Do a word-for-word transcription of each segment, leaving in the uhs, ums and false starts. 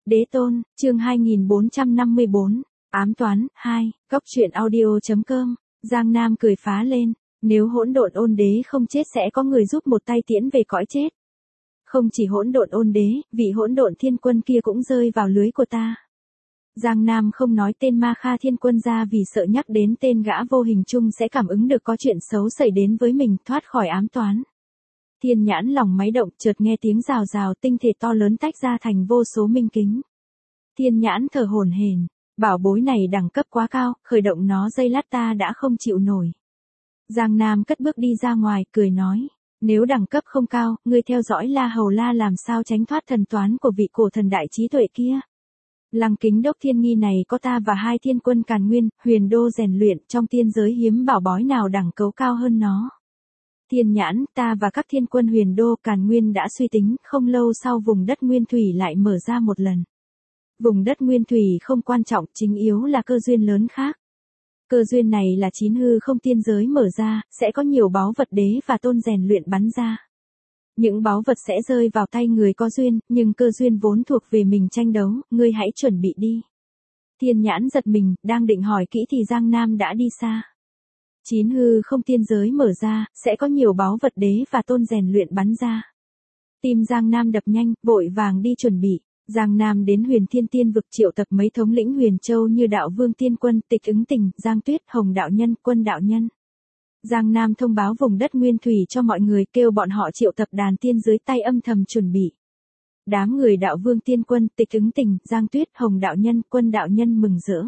Đế tôn, chương hai nghìn bốn trăm năm mươi bốn, ám toán, hai, góc truyện audio.com, Giang Nam cười phá lên, nếu hỗn độn ôn đế không chết sẽ có người giúp một tay tiễn về cõi chết. Không chỉ hỗn độn ôn đế, vị hỗn độn thiên quân kia cũng rơi vào lưới của ta. Giang Nam không nói tên Ma Kha thiên quân ra vì sợ nhắc đến tên gã vô hình chung sẽ cảm ứng được có chuyện xấu xảy đến với mình, thoát khỏi ám toán. Thiên nhãn lòng máy động, chợt nghe tiếng rào rào, tinh thể to lớn tách ra thành vô số minh kính. Thiên nhãn thở hổn hển, bảo bối này đẳng cấp quá cao, khởi động nó giây lát ta đã không chịu nổi. Giang Nam cất bước đi ra ngoài, cười nói, nếu đẳng cấp không cao, ngươi theo dõi La Hầu La làm sao tránh thoát thần toán của vị cổ thần đại trí tuệ kia. Lăng kính đốc thiên nghi này có ta và hai thiên quân Càn Nguyên, Huyền Đô rèn luyện, trong tiên giới hiếm bảo bối nào đẳng cấu cao hơn nó. Thiên nhãn, ta và các thiên quân Huyền Đô Càn Nguyên đã suy tính, không lâu sau vùng đất Nguyên Thủy lại mở ra một lần. Vùng đất Nguyên Thủy không quan trọng, chính yếu là cơ duyên lớn khác. Cơ duyên này là chín hư không tiên giới mở ra, sẽ có nhiều báu vật đế và tôn rèn luyện bắn ra. Những báu vật sẽ rơi vào tay người có duyên, nhưng cơ duyên vốn thuộc về mình tranh đấu, ngươi hãy chuẩn bị đi. Thiên nhãn giật mình, đang định hỏi kỹ thì Giang Nam đã đi xa. Chín hư không tiên giới mở ra, sẽ có nhiều báu vật đế và tôn rèn luyện bắn ra. Tim Giang Nam đập nhanh, vội vàng đi chuẩn bị. Giang Nam đến Huyền Thiên Tiên vực triệu tập mấy thống lĩnh Huyền Châu như Đạo Vương Tiên Quân, Tịch Ứng Tình, Giang Tuyết, Hồng Đạo Nhân, Quân Đạo Nhân. Giang Nam thông báo vùng đất Nguyên Thủy cho mọi người, kêu bọn họ triệu tập đàn tiên dưới tay âm thầm chuẩn bị. Đám người Đạo Vương Tiên Quân, Tịch Ứng Tình, Giang Tuyết, Hồng Đạo Nhân, Quân Đạo Nhân mừng rỡ.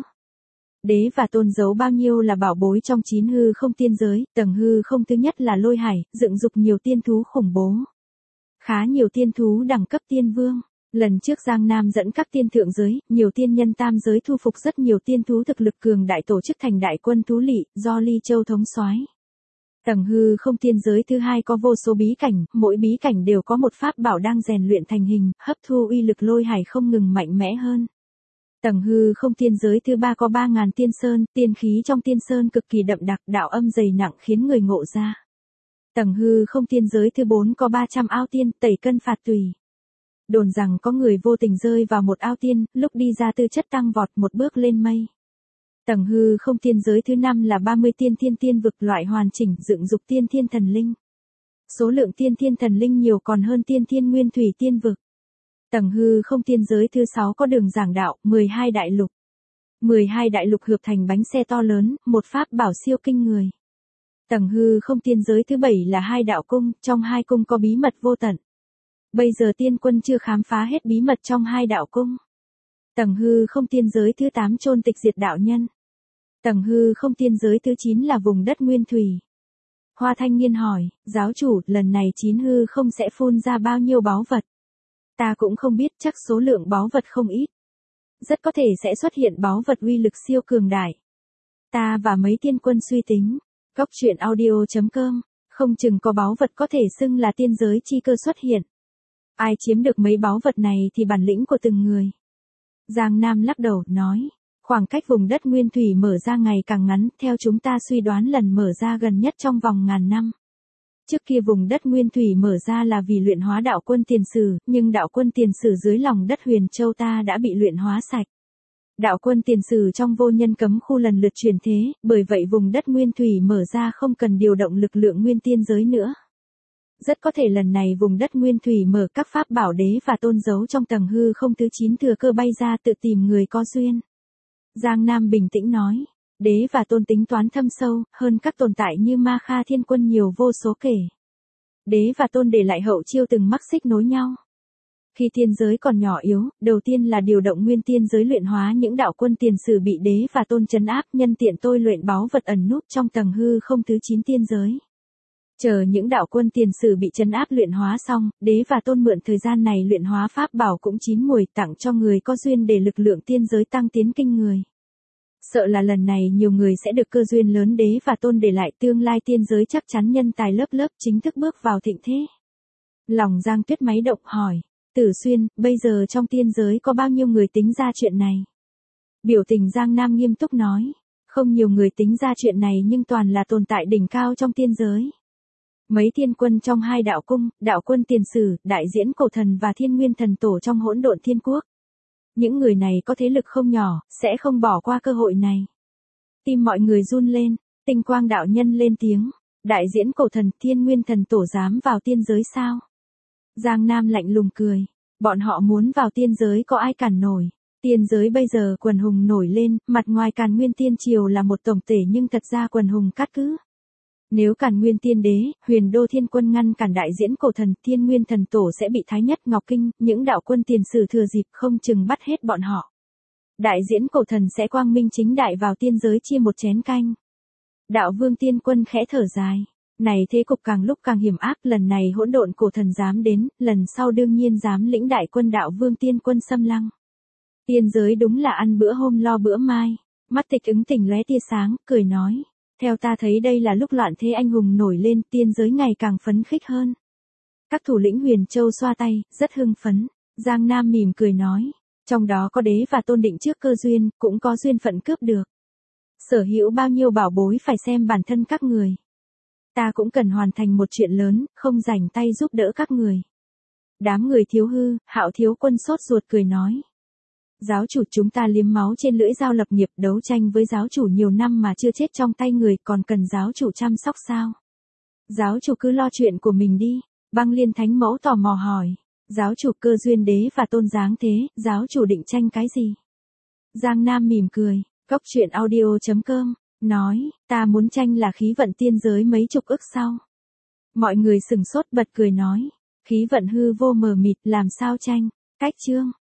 Đế và tôn giấu bao nhiêu là bảo bối trong chín hư không tiên giới, tầng hư không thứ nhất là Lôi Hải, dựng dục nhiều tiên thú khủng bố. Khá nhiều tiên thú đẳng cấp tiên vương. Lần trước Giang Nam dẫn các tiên thượng giới, nhiều tiên nhân tam giới thu phục rất nhiều tiên thú thực lực cường đại tổ chức thành đại quân thú lỵ, do Ly Châu thống soái. Tầng hư không tiên giới thứ hai có vô số bí cảnh, mỗi bí cảnh đều có một pháp bảo đang rèn luyện thành hình, hấp thu uy lực Lôi Hải không ngừng mạnh mẽ hơn. Tầng hư không tiên giới thứ ba có ba ngàn tiên sơn, tiên khí trong tiên sơn cực kỳ đậm đặc, đạo âm dày nặng khiến người ngộ ra. Tầng hư không tiên giới thứ bốn có ba trăm ao tiên, tẩy cân phạt tùy. Đồn rằng có người vô tình rơi vào một ao tiên, lúc đi ra tư chất tăng vọt một bước lên mây. Tầng hư không tiên giới thứ năm là ba mươi tiên thiên tiên vực, loại hoàn chỉnh, dựng dục tiên thiên thần linh. Số lượng tiên thiên thần linh nhiều còn hơn tiên thiên nguyên thủy tiên vực. Tầng hư không tiên giới thứ sáu có đường giảng đạo, mười hai đại lục. mười hai đại lục hợp thành bánh xe to lớn, một pháp bảo siêu kinh người. Tầng hư không tiên giới thứ bảy là hai đạo cung, trong hai cung có bí mật vô tận. Bây giờ tiên quân chưa khám phá hết bí mật trong hai đạo cung. Tầng hư không tiên giới thứ tám chôn tịch diệt đạo nhân. Tầng hư không tiên giới thứ chín là vùng đất Nguyên Thủy. Hoa Thanh Niên hỏi, giáo chủ, lần này chín hư không sẽ phun ra bao nhiêu báu vật? Ta cũng không biết, chắc số lượng báu vật không ít. Rất có thể sẽ xuất hiện báu vật uy lực siêu cường đại. Ta và mấy tiên quân suy tính, góc truyện audio.com, không chừng có báu vật có thể xưng là tiên giới chi cơ xuất hiện. Ai chiếm được mấy báu vật này thì bản lĩnh của từng người. Giang Nam lắc đầu, nói, khoảng cách vùng đất Nguyên Thủy mở ra ngày càng ngắn, theo chúng ta suy đoán lần mở ra gần nhất trong vòng ngàn năm. Trước kia vùng đất Nguyên Thủy mở ra là vì luyện hóa đạo quân tiền sử, nhưng đạo quân tiền sử dưới lòng đất Huyền Châu ta đã bị luyện hóa sạch. Đạo quân tiền sử trong vô nhân cấm khu lần lượt chuyển thế, bởi vậy vùng đất Nguyên Thủy mở ra không cần điều động lực lượng nguyên tiên giới nữa. Rất có thể lần này vùng đất Nguyên Thủy mở các pháp bảo đế và tôn giấu trong tầng hư không thứ chín thừa cơ bay ra tự tìm người có duyên. Giang Nam bình tĩnh nói, đế và tôn tính toán thâm sâu, hơn các tồn tại như Ma Kha thiên quân nhiều vô số kể. Đế và tôn để lại hậu chiêu từng mắc xích nối nhau. Khi tiên giới còn nhỏ yếu, đầu tiên là điều động nguyên tiên giới luyện hóa những đạo quân tiền sử bị đế và tôn trấn áp, nhân tiện tôi luyện báu vật ẩn núp trong tầng hư không thứ chín tiên giới. Chờ những đạo quân tiền sử bị trấn áp luyện hóa xong, đế và tôn mượn thời gian này luyện hóa pháp bảo cũng chín mùi, tặng cho người có duyên để lực lượng tiên giới tăng tiến kinh người. Sợ là lần này nhiều người sẽ được cơ duyên lớn đế và tôn để lại, tương lai tiên giới chắc chắn nhân tài lớp lớp chính thức bước vào thịnh thế. Lòng Giang Tuyết máy động hỏi, Tử Xuyên, bây giờ trong tiên giới có bao nhiêu người tính ra chuyện này? Biểu tình Giang Nam nghiêm túc nói, không nhiều người tính ra chuyện này nhưng toàn là tồn tại đỉnh cao trong tiên giới. Mấy thiên quân trong hai đạo cung, đạo quân tiền sử, đại diễn cổ thần và thiên nguyên thần tổ trong hỗn độn thiên quốc. Những người này có thế lực không nhỏ, sẽ không bỏ qua cơ hội này. Tim mọi người run lên, Tinh Quang đạo nhân lên tiếng. Đại diễn cổ thần Thiên Nguyên thần tổ dám vào tiên giới sao? Giang Nam lạnh lùng cười. Bọn họ muốn vào tiên giới có ai cản nổi. Tiên giới bây giờ quần hùng nổi lên, mặt ngoài Càn Nguyên Tiên Triều là một tổng tể nhưng thật ra quần hùng cát cứ. Nếu Càn Nguyên Tiên Đế, Huyền Đô Thiên Quân ngăn cản đại diễn cổ thần, Thiên Nguyên thần tổ sẽ bị Thái Nhất Ngọc Kinh, những đạo quân tiền sử thừa dịp không chừng bắt hết bọn họ. Đại diễn cổ thần sẽ quang minh chính đại vào tiên giới chia một chén canh. Đạo Vương Tiên Quân khẽ thở dài. Này thế cục càng lúc càng hiểm ác, lần này hỗn độn cổ thần dám đến, lần sau đương nhiên dám lĩnh đại quân đạo Vương Tiên Quân xâm lăng. Tiên giới đúng là ăn bữa hôm lo bữa mai. Mắt Tịch Ứng Tình lóe tia sáng, cười nói. Theo ta thấy đây là lúc loạn thế anh hùng nổi lên, tiên giới ngày càng phấn khích hơn. Các thủ lĩnh Huyền Châu xoa tay, rất hưng phấn. Giang Nam mỉm cười nói. Trong đó có đế và tôn định trước cơ duyên, cũng có duyên phận cướp được. Sở hữu bao nhiêu bảo bối phải xem bản thân các người. Ta cũng cần hoàn thành một chuyện lớn, không rảnh tay giúp đỡ các người. Đám người Thiếu Hư, Hạo Thiếu Quân sốt ruột cười nói. Giáo chủ chúng ta liếm máu trên lưỡi dao lập nghiệp, đấu tranh với giáo chủ nhiều năm mà chưa chết trong tay người, còn cần giáo chủ chăm sóc sao? Giáo chủ cứ lo chuyện của mình đi. Băng Liên Thánh Mẫu tò mò hỏi. Giáo chủ cơ duyên đế và tôn dáng thế, giáo chủ định tranh cái gì? Giang Nam mỉm cười, cốc truyện audio chấm com, nói, ta muốn tranh là khí vận tiên giới mấy chục ức sau. Mọi người sừng sốt bật cười nói, khí vận hư vô mờ mịt làm sao tranh? Cách chương.